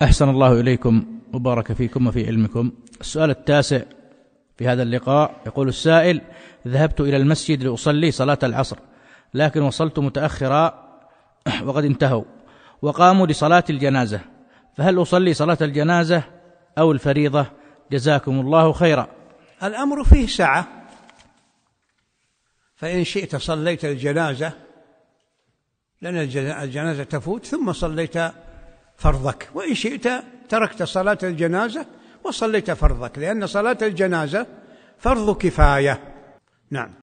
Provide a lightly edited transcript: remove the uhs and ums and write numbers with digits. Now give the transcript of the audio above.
أحسن الله إليكم وبارك فيكم وفي علمكم. السؤال التاسع في هذا اللقاء، يقول السائل: ذهبت إلى المسجد لأصلي صلاة العصر، لكن وصلت متأخرا وقد انتهوا وقاموا لصلاة الجنازة، فهل أصلي صلاة الجنازة أو الفريضة؟ جزاكم الله خيرا. الأمر فيه سعة، فإن شئت صليت الجنازة لأن الجنازة تفوت ثم صليت فرضك، وإن شئت تركت صلاة الجنازة وصليت فرضك، لأن صلاة الجنازة فرض كفاية. نعم.